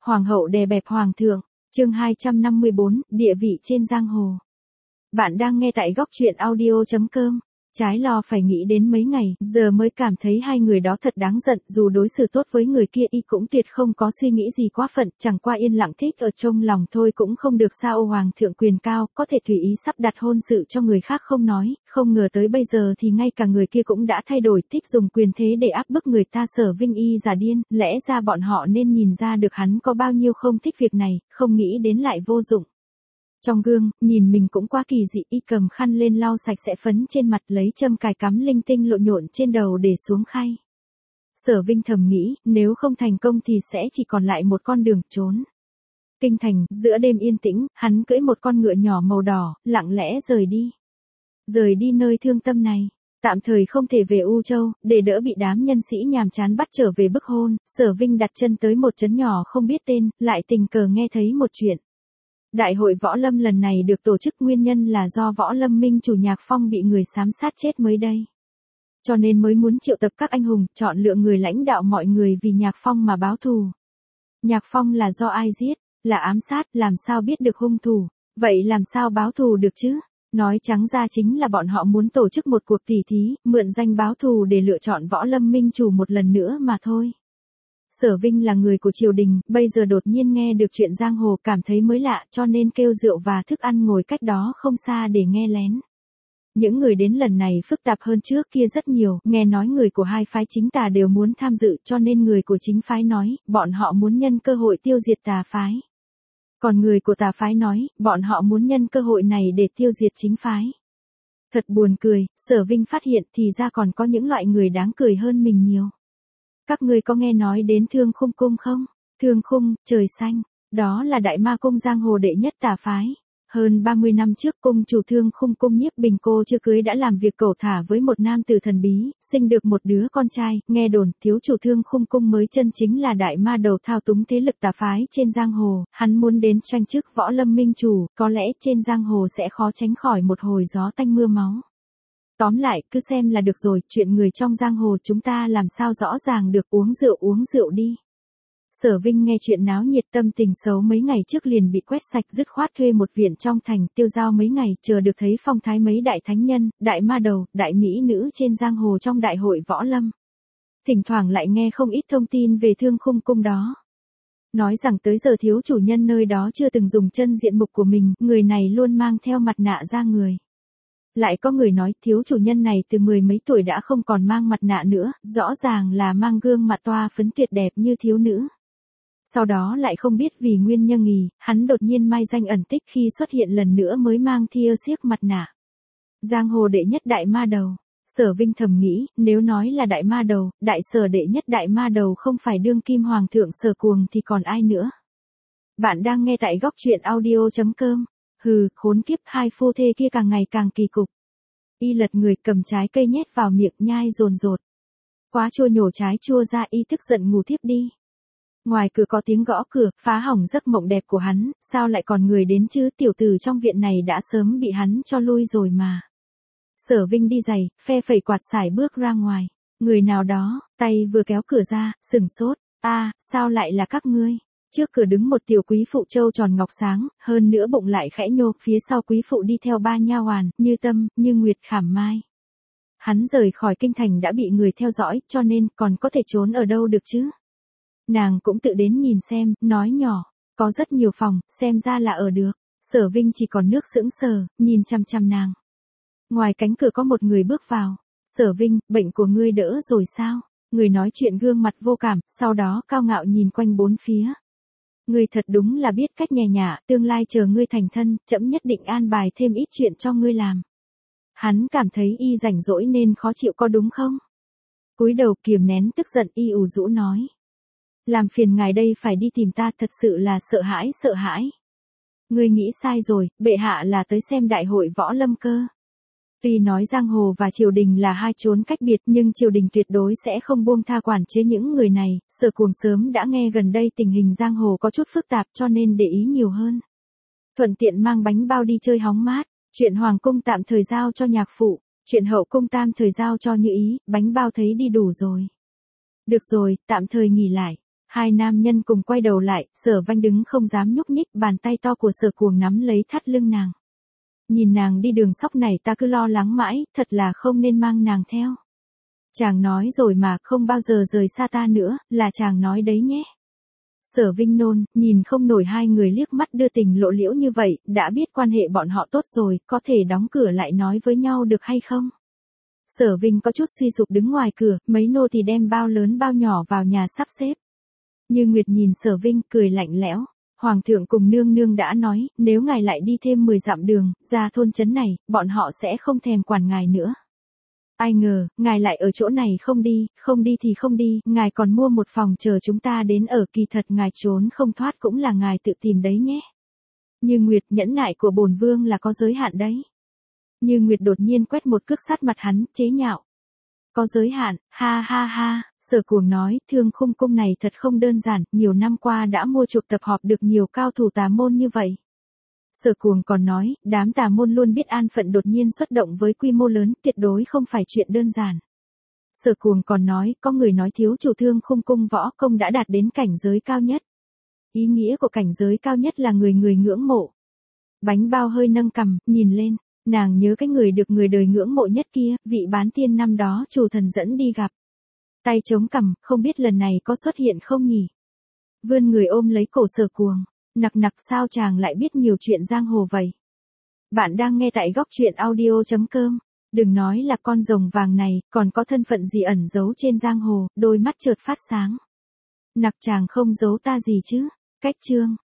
Hoàng hậu đè bẹp hoàng thượng, chương 254, địa vị trên giang hồ. Bạn đang nghe tại góc truyện audio.com. Trái lo phải nghĩ đến mấy ngày, giờ mới cảm thấy hai người đó thật đáng giận, dù đối xử tốt với người kia y cũng tuyệt không có suy nghĩ gì quá phận, chẳng qua yên lặng thích ở trong lòng thôi cũng không được sao. Hoàng thượng quyền cao, có thể tùy ý sắp đặt hôn sự cho người khác không nói, không ngờ tới bây giờ thì ngay cả người kia cũng đã thay đổi, thích dùng quyền thế để áp bức người ta. Sở Vinh y giả điên, lẽ ra bọn họ nên nhìn ra được hắn có bao nhiêu không thích việc này, không nghĩ đến lại vô dụng. Trong gương, nhìn mình cũng quá kỳ dị, y cầm khăn lên lau sạch sẽ phấn trên mặt, lấy châm cài cắm linh tinh lộn nhộn trên đầu để xuống khay. Sở Vinh thầm nghĩ, nếu không thành công thì sẽ chỉ còn lại một con đường trốn. Kinh thành, giữa đêm yên tĩnh, hắn cưỡi một con ngựa nhỏ màu đỏ, lặng lẽ rời đi. Rời đi nơi thương tâm này. Tạm thời không thể về U Châu, để đỡ bị đám nhân sĩ nhàm chán bắt trở về bức hôn, Sở Vinh đặt chân tới một trấn nhỏ không biết tên, lại tình cờ nghe thấy một chuyện. Đại hội Võ Lâm lần này được tổ chức nguyên nhân là do Võ Lâm Minh chủ Nhạc Phong bị người xám sát chết mới đây. Cho nên mới muốn triệu tập các anh hùng, chọn lựa người lãnh đạo mọi người vì Nhạc Phong mà báo thù. Nhạc Phong là do ai giết, là ám sát, làm sao biết được hung thủ, vậy làm sao báo thù được chứ? Nói trắng ra chính là bọn họ muốn tổ chức một cuộc tỉ thí, mượn danh báo thù để lựa chọn Võ Lâm Minh chủ một lần nữa mà thôi. Sở Vinh là người của triều đình, bây giờ đột nhiên nghe được chuyện giang hồ cảm thấy mới lạ, cho nên kêu rượu và thức ăn ngồi cách đó không xa để nghe lén. Những người đến lần này phức tạp hơn trước kia rất nhiều, nghe nói người của hai phái chính tà đều muốn tham dự, cho nên người của chính phái nói, bọn họ muốn nhân cơ hội tiêu diệt tà phái. Còn người của tà phái nói, bọn họ muốn nhân cơ hội này để tiêu diệt chính phái. Thật buồn cười, Sở Vinh phát hiện thì ra còn có những loại người đáng cười hơn mình nhiều. Các ngươi có nghe nói đến Thương Khung cung không? Thương Khung, trời xanh, đó là đại ma cung giang hồ đệ nhất tà phái. Hơn 30 năm trước cung chủ Thương Khung cung Nhiếp Bình cô chưa cưới đã làm việc cẩu thả với một nam tử thần bí, sinh được một đứa con trai, nghe đồn thiếu chủ Thương Khung cung mới chân chính là đại ma đầu thao túng thế lực tà phái trên giang hồ, hắn muốn đến tranh chức Võ Lâm Minh chủ, có lẽ trên giang hồ sẽ khó tránh khỏi một hồi gió tanh mưa máu. Tóm lại, cứ xem là được rồi, chuyện người trong giang hồ chúng ta làm sao rõ ràng được, uống rượu đi. Sở Vinh nghe chuyện náo nhiệt, tâm tình xấu mấy ngày trước liền bị quét sạch, dứt khoát thuê một viện trong thành, tiêu dao mấy ngày, chờ được thấy phong thái mấy đại thánh nhân, đại ma đầu, đại mỹ nữ trên giang hồ trong đại hội Võ Lâm. Thỉnh thoảng lại nghe không ít thông tin về Thương Khung cung đó. Nói rằng tới giờ thiếu chủ nhân nơi đó chưa từng dùng chân diện mục của mình, người này luôn mang theo mặt nạ ra người. Lại có người nói thiếu chủ nhân này từ 10 mấy tuổi đã không còn mang mặt nạ nữa, rõ ràng là mang gương mặt toa phấn tuyệt đẹp như thiếu nữ. Sau đó lại không biết vì nguyên nhân gì, hắn đột nhiên mai danh ẩn tích, khi xuất hiện lần nữa mới mang thia xiếc mặt nạ. Giang hồ đệ nhất đại ma đầu. Sở Vinh thầm nghĩ, nếu nói là đại ma đầu, đại sở đệ nhất đại ma đầu không phải đương kim hoàng thượng Sở Cuồng thì còn ai nữa. Bạn đang nghe tại góc truyện audio.com. Hừ, khốn kiếp, hai phu thê kia càng ngày càng kỳ cục. Y lật người, cầm trái cây nhét vào miệng nhai dồn dột. Quá chua, nhổ trái chua ra, y tức giận ngủ thiếp đi. Ngoài cửa có tiếng gõ cửa, phá hỏng giấc mộng đẹp của hắn, sao lại còn người đến chứ, tiểu tử trong viện này đã sớm bị hắn cho lui rồi mà. Sở Vinh đi giày, phe phẩy quạt sải bước ra ngoài. Người nào đó, tay vừa kéo cửa ra, sửng sốt, sao lại là các ngươi? Trước cửa đứng một tiểu quý phụ trâu tròn ngọc sáng, hơn nữa bụng lại khẽ nhô, phía sau quý phụ đi theo ba nha hoàn, Như Tâm, Như Nguyệt, Khảm Mai. Hắn rời khỏi kinh thành đã bị người theo dõi, cho nên còn có thể trốn ở đâu được chứ? Nàng cũng tự đến nhìn xem, nói nhỏ, có rất nhiều phòng, xem ra là ở được. Sở Vinh chỉ còn nước sững sờ, nhìn chăm chăm nàng. Ngoài cánh cửa có một người bước vào. Sở Vinh, bệnh của ngươi đỡ rồi sao? Người nói chuyện gương mặt vô cảm, sau đó cao ngạo nhìn quanh bốn phía. Ngươi thật đúng là biết cách nhè nhả, tương lai chờ ngươi thành thân, trẫm nhất định an bài thêm ít chuyện cho ngươi làm. Hắn cảm thấy y rảnh rỗi nên khó chịu có đúng không? Cúi đầu kiềm nén tức giận, y ủ rũ nói. Làm phiền ngài đây phải đi tìm ta, thật sự là sợ hãi. Ngươi nghĩ sai rồi, bệ hạ là tới xem đại hội Võ Lâm cơ. Tuy nói giang hồ và triều đình là hai chốn cách biệt, nhưng triều đình tuyệt đối sẽ không buông tha quản chế những người này. Sở Cuồng sớm đã nghe gần đây tình hình giang hồ có chút phức tạp cho nên để ý nhiều hơn. Thuận tiện mang bánh bao đi chơi hóng mát. Chuyện hoàng cung tạm thời giao cho nhạc phụ, chuyện hậu cung tạm thời giao cho Như Ý, bánh bao thấy đi đủ rồi. Được rồi, tạm thời nghỉ lại. Hai nam nhân cùng quay đầu lại, Sở Vanh đứng không dám nhúc nhích, bàn tay to của Sở Cuồng nắm lấy thắt lưng nàng. Nhìn nàng đi đường sóc này ta cứ lo lắng mãi, thật là không nên mang nàng theo. Chàng nói rồi mà, không bao giờ rời xa ta nữa, là chàng nói đấy nhé. Sở Vinh nôn, nhìn không nổi hai người liếc mắt đưa tình lộ liễu như vậy, đã biết quan hệ bọn họ tốt rồi, có thể đóng cửa lại nói với nhau được hay không? Sở Vinh có chút suy sụp đứng ngoài cửa, mấy nô thì đem bao lớn bao nhỏ vào nhà sắp xếp. Như Nguyệt nhìn Sở Vinh, cười lạnh lẽo. Hoàng thượng cùng nương nương đã nói, nếu ngài lại đi thêm 10 dặm đường, ra thôn trấn này, bọn họ sẽ không thèm quản ngài nữa. Ai ngờ, ngài lại ở chỗ này không đi thì không đi, ngài còn mua một phòng chờ chúng ta đến ở, kỳ thật ngài trốn không thoát cũng là ngài tự tìm đấy nhé. Như Nguyệt, nhẫn nại của bổn vương là có giới hạn đấy. Như Nguyệt đột nhiên quét một cước sát mặt hắn, chế nhạo. Có giới hạn, ha ha ha, Sở Cuồng nói, Thương Khung cung này thật không đơn giản, nhiều năm qua đã mua chuộc tập hợp được nhiều cao thủ tà môn như vậy. Sở Cuồng còn nói, đám tà môn luôn biết an phận đột nhiên xuất động với quy mô lớn, tuyệt đối không phải chuyện đơn giản. Sở Cuồng còn nói, có người nói thiếu chủ Thương Khung cung võ công đã đạt đến cảnh giới cao nhất. Ý nghĩa của cảnh giới cao nhất là người người ngưỡng mộ. Bánh bao hơi nâng cằm, nhìn lên, nàng nhớ cái người được người đời ngưỡng mộ nhất kia, vị bán tiên năm đó chủ thần dẫn đi gặp. Tay chống cằm, không biết lần này có xuất hiện không nhỉ? Vươn người ôm lấy cổ Sở Cuồng. Nặc nặc, sao chàng lại biết nhiều chuyện giang hồ vậy? Bạn đang nghe tại góc truyện audio.com. Đừng nói là con rồng vàng này, còn có thân phận gì ẩn giấu trên giang hồ, đôi mắt chợt phát sáng. Nặc, chàng không giấu ta gì chứ? Cách chương.